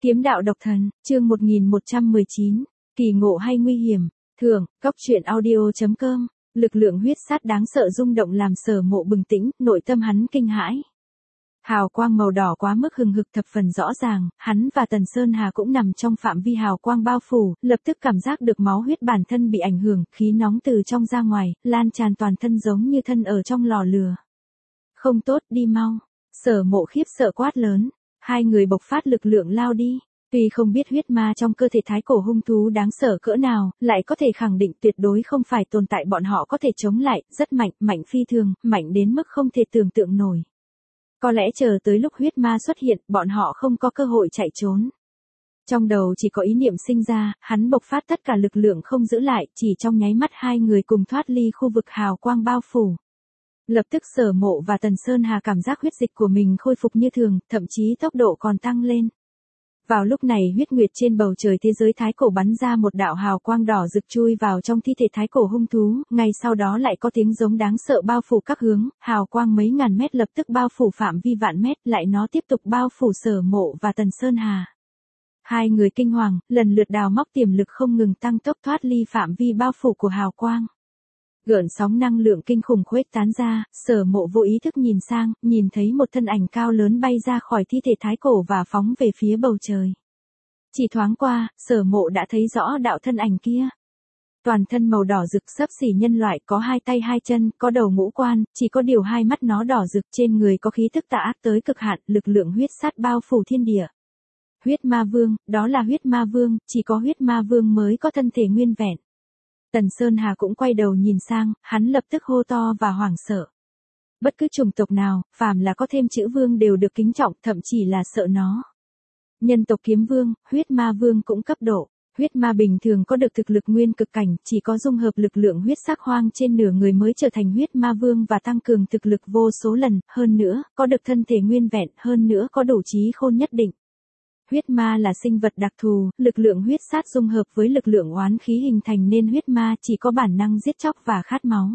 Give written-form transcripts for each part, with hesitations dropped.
Kiếm đạo độc thần, chương 1119, kỳ ngộ hay nguy hiểm, thưởng, góc truyện audio.com, lực lượng huyết sát đáng sợ rung động làm Sở Mộ bừng tỉnh, nội tâm hắn kinh hãi. Hào quang màu đỏ quá mức hừng hực thập phần rõ ràng, hắn và Tần Sơn Hà cũng nằm trong phạm vi hào quang bao phủ, lập tức cảm giác được máu huyết bản thân bị ảnh hưởng, khí nóng từ trong ra ngoài, lan tràn toàn thân giống như thân ở trong lò lửa. Không tốt, đi mau. Sở Mộ khiếp sợ quát lớn. Hai người bộc phát lực lượng lao đi. Tuy không biết huyết ma trong cơ thể thái cổ hung thú đáng sợ cỡ nào, lại có thể khẳng định tuyệt đối không phải tồn tại bọn họ có thể chống lại, rất mạnh, mạnh phi thường, mạnh đến mức không thể tưởng tượng nổi. Có lẽ chờ tới lúc huyết ma xuất hiện, bọn họ không có cơ hội chạy trốn. Trong đầu chỉ có ý niệm sinh ra, hắn bộc phát tất cả lực lượng không giữ lại, chỉ trong nháy mắt hai người cùng thoát ly khu vực hào quang bao phủ. Lập tức Sở Mộ và Tần Sơn Hà cảm giác huyết dịch của mình khôi phục như thường, thậm chí tốc độ còn tăng lên. Vào lúc này huyết nguyệt trên bầu trời thế giới thái cổ bắn ra một đạo hào quang đỏ rực chui vào trong thi thể thái cổ hung thú, ngay sau đó lại có tiếng giống đáng sợ bao phủ các hướng, hào quang mấy ngàn mét lập tức bao phủ phạm vi vạn mét, lại nó tiếp tục bao phủ Sở Mộ và Tần Sơn Hà. Hai người kinh hoàng, lần lượt đào móc tiềm lực không ngừng tăng tốc thoát ly phạm vi bao phủ của hào quang. Gợn sóng năng lượng kinh khủng khuếch tán ra, Sở Mộ vô ý thức nhìn sang, nhìn thấy một thân ảnh cao lớn bay ra khỏi thi thể thái cổ và phóng về phía bầu trời. Chỉ thoáng qua, Sở Mộ đã thấy rõ đạo thân ảnh kia. Toàn thân màu đỏ rực xấp xỉ nhân loại, có hai tay hai chân, có đầu ngũ quan, chỉ có điều hai mắt nó đỏ rực, trên người có khí tức tà ác tới cực hạn, lực lượng huyết sát bao phủ thiên địa. Huyết ma vương, đó là huyết ma vương, chỉ có huyết ma vương mới có thân thể nguyên vẹn. Tần Sơn Hà cũng quay đầu nhìn sang, hắn lập tức hô to và hoảng sợ. Bất cứ chủng tộc nào, phàm là có thêm chữ vương đều được kính trọng, thậm chí là sợ nó. Nhân tộc kiếm vương, huyết ma vương cũng cấp độ. Huyết ma bình thường có được thực lực nguyên cực cảnh, chỉ có dung hợp lực lượng huyết sắc hoang trên nửa người mới trở thành huyết ma vương và tăng cường thực lực vô số lần, hơn nữa, có được thân thể nguyên vẹn, hơn nữa có đủ trí khôn nhất định. Huyết ma là sinh vật đặc thù, lực lượng huyết sát dung hợp với lực lượng oán khí hình thành nên huyết ma chỉ có bản năng giết chóc và khát máu.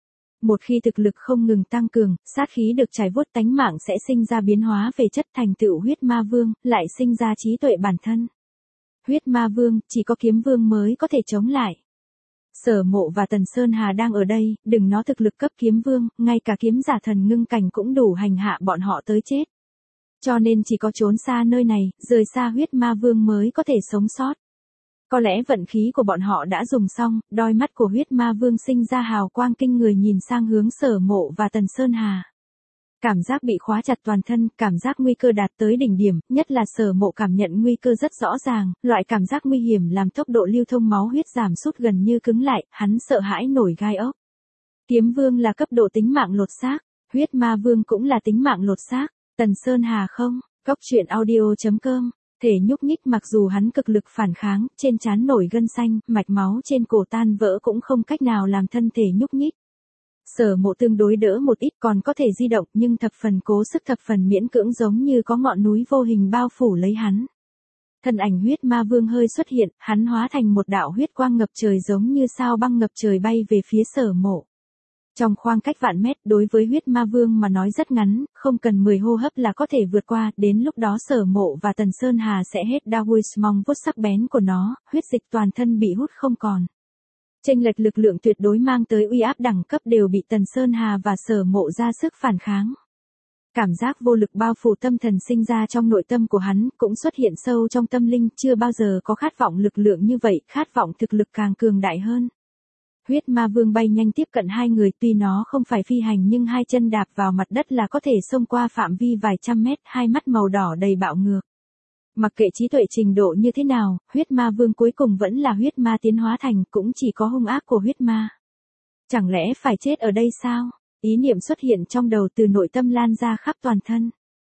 Một khi thực lực không ngừng tăng cường, sát khí được trải vuốt tánh mạng sẽ sinh ra biến hóa về chất thành tựu huyết ma vương, lại sinh ra trí tuệ bản thân. Huyết ma vương, chỉ có kiếm vương mới có thể chống lại. Sở Mộ và Tần Sơn Hà đang ở đây, đừng nói thực lực cấp kiếm vương, ngay cả kiếm giả thần ngưng cảnh cũng đủ hành hạ bọn họ tới chết. Cho nên chỉ có trốn xa nơi này, rời xa huyết ma vương mới có thể sống sót. Có lẽ vận khí của bọn họ đã dùng xong, đôi mắt của huyết ma vương sinh ra hào quang kinh người nhìn sang hướng Sở Mộ và Tần Sơn Hà. Cảm giác bị khóa chặt toàn thân, cảm giác nguy cơ đạt tới đỉnh điểm, nhất là Sở Mộ cảm nhận nguy cơ rất rõ ràng, loại cảm giác nguy hiểm làm tốc độ lưu thông máu huyết giảm sút gần như cứng lại, hắn sợ hãi nổi gai ốc. Kiếm vương là cấp độ tính mạng lột xác, huyết ma vương cũng là tính mạng lột xác. Tần Sơn Hà không, góc truyện audio.com, thể nhúc nhích mặc dù hắn cực lực phản kháng, trên trán nổi gân xanh, mạch máu trên cổ tan vỡ cũng không cách nào làm thân thể nhúc nhích. Sở Mộ tương đối đỡ một ít còn có thể di động nhưng thập phần cố sức thập phần miễn cưỡng giống như có ngọn núi vô hình bao phủ lấy hắn. Thân ảnh huyết ma vương hơi xuất hiện, hắn hóa thành một đạo huyết quang ngập trời giống như sao băng ngập trời bay về phía Sở Mộ. Trong khoảng cách vạn mét đối với huyết ma vương mà nói rất ngắn, không cần 10 hô hấp là có thể vượt qua, đến lúc đó Sở Mộ và Tần Sơn Hà sẽ hết đau mong vuốt sắc bén của nó, huyết dịch toàn thân bị hút không còn. Chênh lệch lực lượng tuyệt đối mang tới uy áp đẳng cấp đều bị Tần Sơn Hà và Sở Mộ ra sức phản kháng. Cảm giác vô lực bao phủ tâm thần sinh ra trong nội tâm của hắn, cũng xuất hiện sâu trong tâm linh, chưa bao giờ có khát vọng lực lượng như vậy, khát vọng thực lực càng cường đại hơn. Huyết ma vương bay nhanh tiếp cận hai người, tuy nó không phải phi hành nhưng hai chân đạp vào mặt đất là có thể xông qua phạm vi vài trăm mét, hai mắt màu đỏ đầy bạo ngược. Mặc kệ trí tuệ trình độ như thế nào, huyết ma vương cuối cùng vẫn là huyết ma tiến hóa thành, cũng chỉ có hung ác của huyết ma. Chẳng lẽ phải chết ở đây sao? Ý niệm xuất hiện trong đầu từ nội tâm lan ra khắp toàn thân.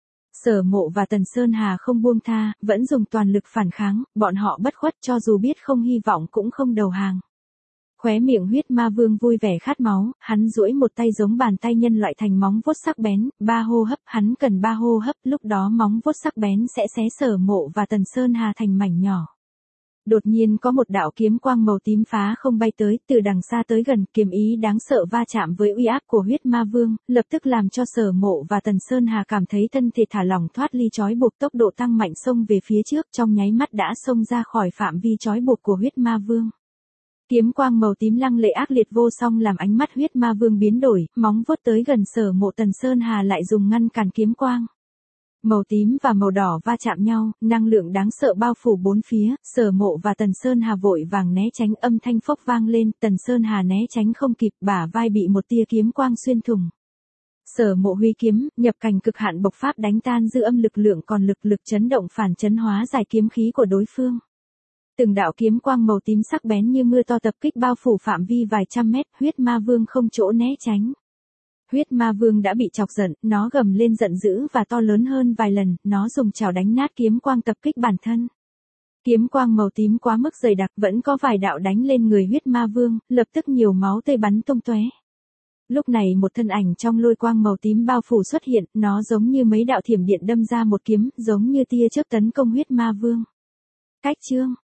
Sở Mộ và Tần Sơn Hà không buông tha, vẫn dùng toàn lực phản kháng, bọn họ bất khuất cho dù biết không hy vọng cũng không đầu hàng. Khóe miệng huyết ma vương vui vẻ khát máu, hắn duỗi một tay giống bàn tay nhân loại thành móng vuốt sắc bén, 3 hô hấp, hắn cần 3 hô hấp, lúc đó móng vuốt sắc bén sẽ xé Sở Mộ và Tần Sơn Hà thành mảnh nhỏ. Đột nhiên có một đạo kiếm quang màu tím phá không bay tới, từ đằng xa tới gần, kiếm ý đáng sợ va chạm với uy áp của huyết ma vương, lập tức làm cho Sở Mộ và Tần Sơn Hà cảm thấy thân thể thả lỏng thoát ly trói buộc, tốc độ tăng mạnh xông về phía trước, trong nháy mắt đã xông ra khỏi phạm vi trói buộc của huyết ma vương. Kiếm quang màu tím lăng lệ ác liệt vô song làm ánh mắt huyết ma vương biến đổi, móng vuốt tới gần Sở Mộ, Tần Sơn Hà lại dùng ngăn cản kiếm quang. Màu tím và màu đỏ va chạm nhau, năng lượng đáng sợ bao phủ bốn phía, Sở Mộ và Tần Sơn Hà vội vàng né tránh, âm thanh phốc vang lên, Tần Sơn Hà né tránh không kịp, bả vai bị một tia kiếm quang xuyên thủng. Sở Mộ huy kiếm, nhập cảnh cực hạn bộc phát đánh tan dư âm lực lượng, còn lực chấn động phản chấn hóa giải kiếm khí của đối phương. Từng đạo kiếm quang màu tím sắc bén như mưa to tập kích bao phủ phạm vi vài trăm mét, huyết ma vương không chỗ né tránh. Huyết ma vương đã bị chọc giận, nó gầm lên giận dữ và to lớn hơn vài lần, nó dùng chảo đánh nát kiếm quang tập kích bản thân. Kiếm quang màu tím quá mức dày đặc, vẫn có vài đạo đánh lên người huyết ma vương, lập tức nhiều máu tươi bắn tung tóe. Lúc này một thân ảnh trong lôi quang màu tím bao phủ xuất hiện, nó giống như mấy đạo thiểm điện đâm ra một kiếm, giống như tia chớp tấn công huyết ma vương. Cách chương